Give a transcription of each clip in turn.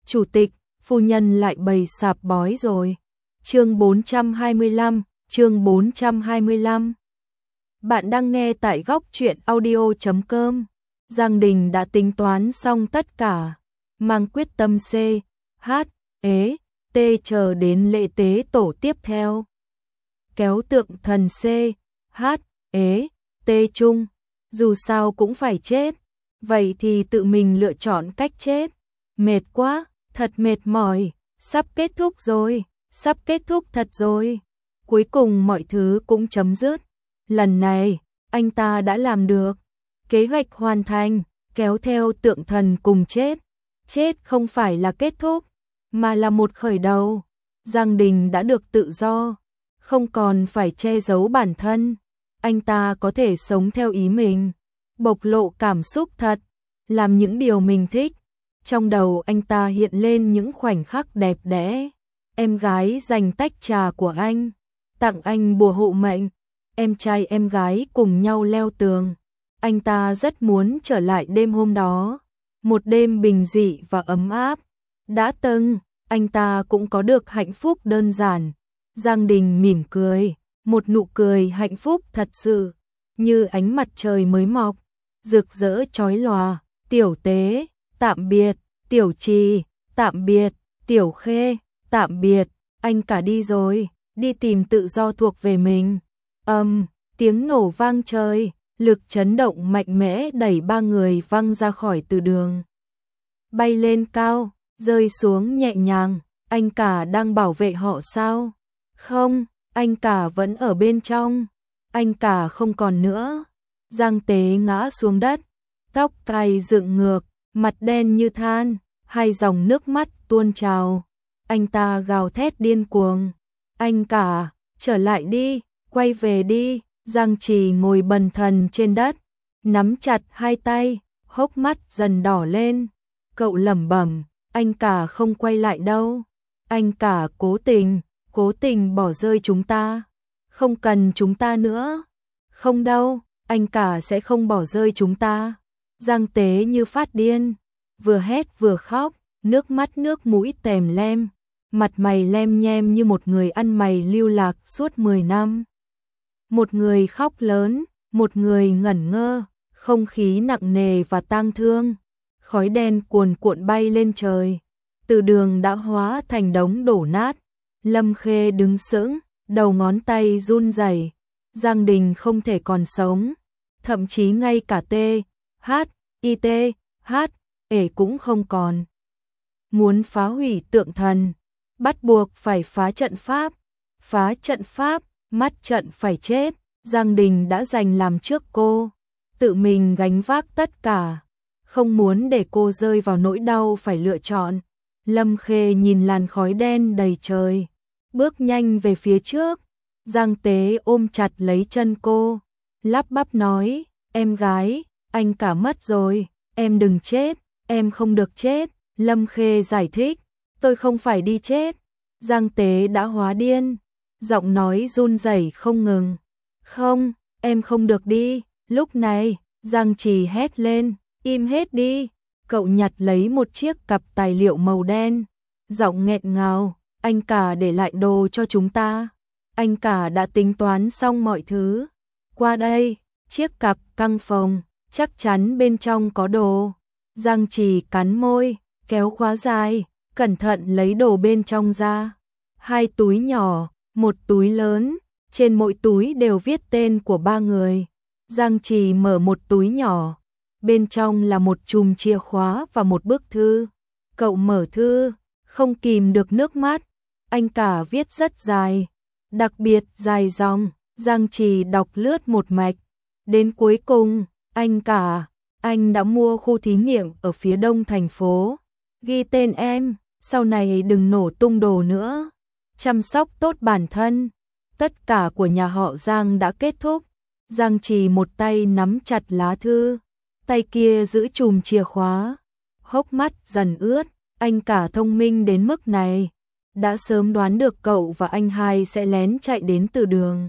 chủ tịch, phu nhân lại bày sạp bói rồi. Chương 425. Bạn đang nghe tại góc truyện audio.com. Giang Đình đã tính toán xong tất cả, mang quyết tâm C, H, ế, T chờ đến lễ tế tổ tiếp theo. Kéo tượng thần C, H, ế, T chung, dù sao cũng phải chết, vậy thì tự mình lựa chọn cách chết. Mệt quá, thật mệt mỏi, sắp kết thúc rồi, sắp kết thúc thật rồi. Cuối cùng mọi thứ cũng chấm dứt. Lần này, anh ta đã làm được. Kế hoạch hoàn thành, kéo theo tượng thần cùng chết. Chết không phải là kết thúc, mà là một khởi đầu. Giang Đình đã được tự do, không còn phải che giấu bản thân. Anh ta có thể sống theo ý mình, bộc lộ cảm xúc thật, làm những điều mình thích. Trong đầu anh ta hiện lên những khoảnh khắc đẹp đẽ. Em gái giành tách trà của anh, tặng anh bùa hộ mệnh. Em trai em gái cùng nhau leo tường. Anh ta rất muốn trở lại đêm hôm đó, một đêm bình dị và ấm áp. Đã từng, anh ta cũng có được hạnh phúc đơn giản. Giang Đình mỉm cười, một nụ cười hạnh phúc thật sự, như ánh mặt trời mới mọc, rực rỡ chói lòa. Tiểu Tế, tạm biệt. Tiểu Trì, tạm biệt. Tiểu Khê, tạm biệt. Anh cả đi rồi, đi tìm tự do thuộc về mình. Tiếng nổ vang trời, lực chấn động mạnh mẽ đẩy ba người văng ra khỏi từ đường. Bay lên cao, rơi xuống nhẹ nhàng. Anh cả đang bảo vệ họ sao? Không, anh cả vẫn ở bên trong. Anh cả không còn nữa. Giang Tế ngã xuống đất, tóc cài dựng ngược, mặt đen như than, hai dòng nước mắt tuôn trào. Anh ta gào thét điên cuồng. Anh cả, trở lại đi, quay về đi. Giang Trì ngồi bần thần trên đất, nắm chặt hai tay, hốc mắt dần đỏ lên. Cậu lẩm bẩm, anh cả không quay lại đâu. Anh cả cố tình bỏ rơi chúng ta. Không cần chúng ta nữa. Không đâu, anh cả sẽ không bỏ rơi chúng ta. Giang Tế như phát điên, vừa hét vừa khóc, nước mắt nước mũi tèm lem, mặt mày lem nhem như một người ăn mày lưu lạc suốt 10 năm. Một người khóc lớn, một người ngẩn ngơ, không khí nặng nề và tang thương. Khói đen cuồn cuộn bay lên trời, từ đường đã hóa thành đống đổ nát. Lâm Khê đứng sững, đầu ngón tay run rẩy. Giang Đình không thể còn sống, thậm chí ngay cả ê cũng không còn. Muốn phá hủy tượng thần, bắt buộc phải phá trận pháp. Phá trận pháp, mắt trận phải chết. Giang Đình đã giành làm trước cô, tự mình gánh vác tất cả, không muốn để cô rơi vào nỗi đau phải lựa chọn. Lâm Khê nhìn làn khói đen đầy trời, bước nhanh về phía trước. Giang Tế ôm chặt lấy chân cô, lắp bắp nói, em gái, anh cả mất rồi, em đừng chết, em không được chết. Lâm Khê giải thích, tôi không phải đi chết. Giang Tế đã hóa điên, giọng nói run rẩy không ngừng. Không, em không được đi. Lúc này, Giang Trì hét lên, im hết đi. Cậu nhặt lấy một chiếc cặp tài liệu màu đen, giọng nghẹn ngào, anh cả để lại đồ cho chúng ta. Anh cả đã tính toán xong mọi thứ. Qua đây, chiếc cặp căng phồng, chắc chắn bên trong có đồ. Giang Trì cắn môi, kéo khóa dài, cẩn thận lấy đồ bên trong ra. Hai túi nhỏ, một túi lớn, trên mỗi túi đều viết tên của ba người. Giang Trì mở một túi nhỏ, bên trong là một chùm chìa khóa và một bức thư. Cậu mở thư, không kìm được nước mắt. Anh cả viết rất dài, đặc biệt dài dòng. Giang Trì đọc lướt một mạch. Đến cuối cùng, anh cả, anh đã mua khu thí nghiệm ở phía đông thành phố. Ghi tên em, sau này đừng nổ tung đồ nữa. Chăm sóc tốt bản thân. Tất cả của nhà họ Giang đã kết thúc. Giang Trì một tay nắm chặt lá thư, tay kia giữ chùm chìa khóa. Hốc mắt dần ướt, anh cả thông minh đến mức này, đã sớm đoán được cậu và anh hai sẽ lén chạy đến từ đường.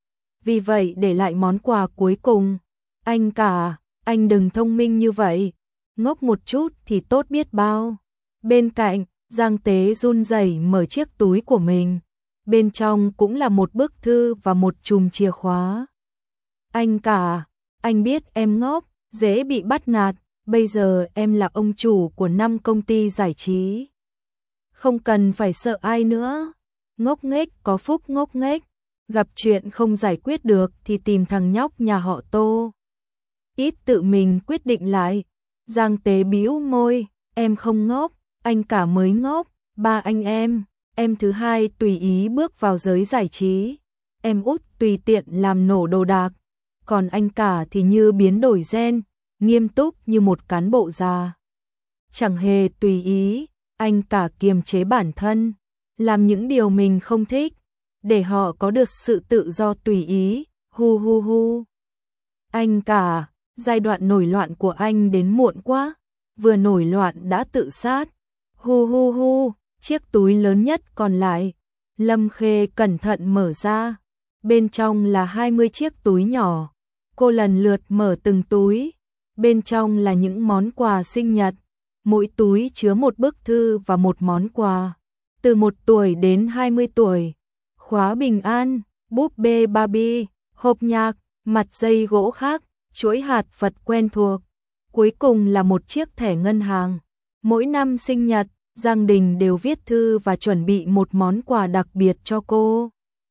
Vì vậy để lại món quà cuối cùng. Anh cả, anh đừng thông minh như vậy, ngốc một chút thì tốt biết bao. Bên cạnh, Giang Tế run rẩy mở chiếc túi của mình. Bên trong cũng là một bức thư và một chùm chìa khóa. Anh cả, anh biết em ngốc, dễ bị bắt nạt, bây giờ em là ông chủ của 5 công ty giải trí. Không cần phải sợ ai nữa. Ngốc nghếch có phúc ngốc nghếch, gặp chuyện không giải quyết được thì tìm thằng nhóc nhà họ Tô. Ít tự mình quyết định lại. Giang Tế bĩu môi, em không ngốc, anh cả mới ngốc, ba anh em thứ hai tùy ý bước vào giới giải trí, em út tùy tiện làm nổ đồ đạc, còn anh cả thì như biến đổi gen, nghiêm túc như một cán bộ già. Chẳng hề tùy ý, anh cả kiềm chế bản thân, làm những điều mình không thích, để họ có được sự tự do tùy ý, hu hu hu. Anh cả, giai đoạn nổi loạn của anh đến muộn quá, vừa nổi loạn đã tự sát, hu hu hu. Chiếc túi lớn nhất còn lại, Lâm Khê cẩn thận mở ra, bên trong là 20 chiếc túi nhỏ, cô lần lượt mở từng túi, bên trong là những món quà sinh nhật, mỗi túi chứa một bức thư và một món quà, từ 1 tuổi đến 20 tuổi, khóa bình an, búp bê Barbie, hộp nhạc, mặt dây gỗ khác, chuỗi hạt Phật quen thuộc, cuối cùng là một chiếc thẻ ngân hàng. Mỗi năm sinh nhật, Giang Đình đều viết thư và chuẩn bị một món quà đặc biệt cho cô.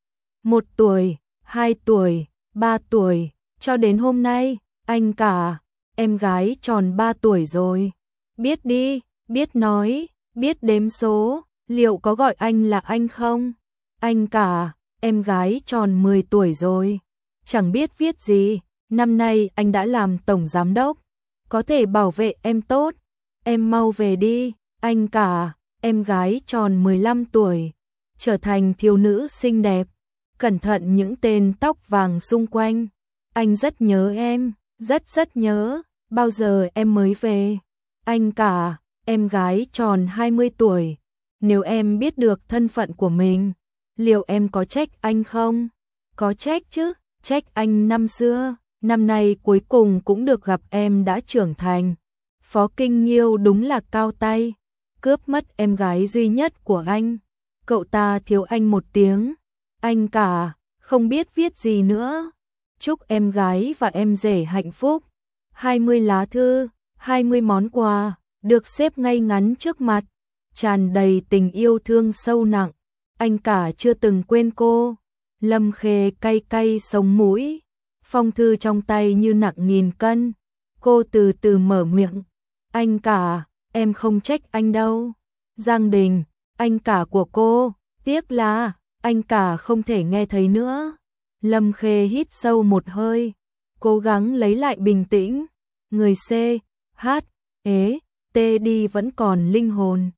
1 tuổi, 2 tuổi, 3 tuổi, cho đến hôm nay, anh cả, em gái tròn 3 tuổi rồi. Biết đi, biết nói, biết đếm số, liệu có gọi anh là anh không? Anh cả, em gái tròn 10 tuổi rồi. Chẳng biết viết gì, năm nay anh đã làm tổng giám đốc, có thể bảo vệ em tốt. Em mau về đi. Anh cả, em gái tròn 15 tuổi, trở thành thiếu nữ xinh đẹp, cẩn thận những tên tóc vàng xung quanh. Anh rất nhớ em, rất nhớ, bao giờ em mới về? Anh cả, em gái tròn 20 tuổi, nếu em biết được thân phận của mình, liệu em có trách anh không? Có trách chứ, trách anh năm xưa, năm nay cuối cùng cũng được gặp em đã trưởng thành. Phó Kinh Nghiêu đúng là cao tay, cướp mất em gái duy nhất của anh. Cậu ta thiếu anh một tiếng. Anh cả, không biết viết gì nữa. Chúc em gái và em rể hạnh phúc. 20 lá thư, 20 món quà, được xếp ngay ngắn trước mặt, tràn đầy tình yêu thương sâu nặng. Anh cả chưa từng quên cô. Lâm Khê cay cay sống mũi, phong thư trong tay như nặng 1000 cân. Cô từ từ mở miệng. Anh cả, em không trách anh đâu. Giang Đình, anh cả của cô, tiếc là anh cả không thể nghe thấy nữa. Lâm Khê hít sâu một hơi, cố gắng lấy lại bình tĩnh. Người C, H, E, T đi vẫn còn linh hồn.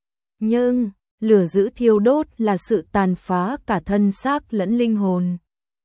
Nhưng, lửa giữ thiêu đốt là sự tàn phá cả thân xác lẫn linh hồn.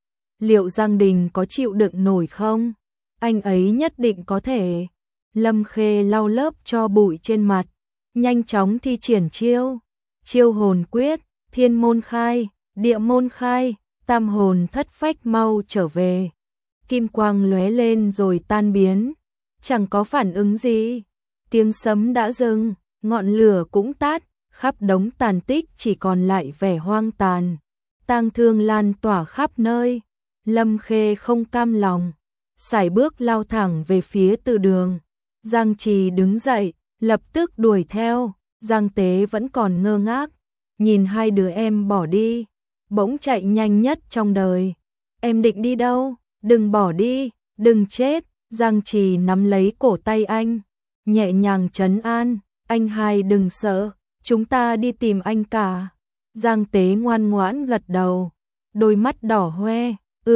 Liệu Giang Đình có chịu đựng nổi không? Anh ấy nhất định có thể. Lâm Khê lau lớp cho bụi trên mặt, nhanh chóng thi triển chiêu hồn quyết, thiên môn khai, địa môn khai, tam hồn thất phách mau trở về. Kim quang lóe lên rồi tan biến, chẳng có phản ứng gì. Tiếng sấm đã dừng, ngọn lửa cũng tắt, khắp đống tàn tích chỉ còn lại vẻ hoang tàn. Tang thương lan tỏa khắp nơi. Lâm Khê không cam lòng, sải bước lao thẳng về phía từ đường. Giang Trì đứng dậy, lập tức đuổi theo. Giang Tế vẫn còn ngơ ngác, nhìn hai đứa em bỏ đi, bỗng chạy nhanh nhất trong đời. Em định đi đâu? Đừng bỏ đi, đừng chết. Giang Trì nắm lấy cổ tay anh, nhẹ nhàng trấn an. Anh hai đừng sợ, chúng ta đi tìm anh cả. Giang Tế ngoan ngoãn gật đầu, đôi mắt đỏ hoe.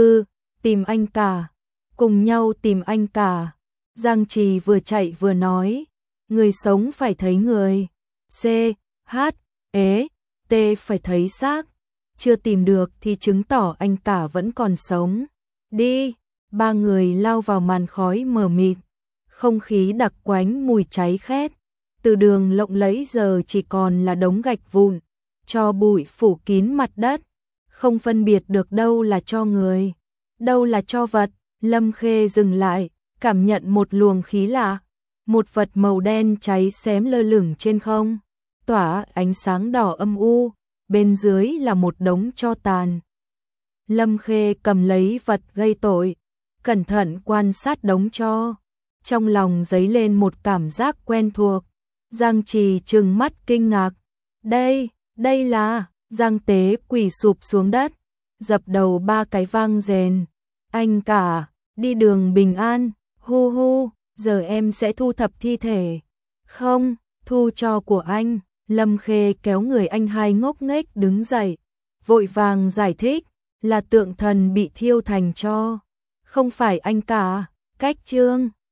Tìm anh cả, cùng nhau tìm anh cả. Giang Trì vừa chạy vừa nói, người sống phải thấy người. C, H, E, T phải thấy xác. Chưa tìm được thì chứng tỏ anh cả vẫn còn sống. Đi, ba người lao vào màn khói mờ mịt, không khí đặc quánh mùi cháy khét. Từ đường lộng lẫy giờ chỉ còn là đống gạch vụn, tro bụi phủ kín mặt đất, không phân biệt được đâu là tro người, đâu là tro vật. Lâm Khê dừng lại, cảm nhận một luồng khí lạ, một vật màu đen cháy xém lơ lửng trên không, tỏa ánh sáng đỏ âm u, bên dưới là một đống tro tàn. Lâm Khê cầm lấy vật gây tội, cẩn thận quan sát đống tro, trong lòng dấy lên một cảm giác quen thuộc. Giang Trì trừng mắt kinh ngạc, đây là, Giang Tế quỳ sụp xuống đất, dập đầu 3 cái vang rền, anh cả, đi đường bình an, hu hu, giờ em sẽ thu thập thi thể. Không, thu tro của anh. Lâm Khê kéo người anh hai ngốc nghếch đứng dậy, vội vàng giải thích, là tượng thần bị thiêu thành tro, không phải anh cả. Cách chương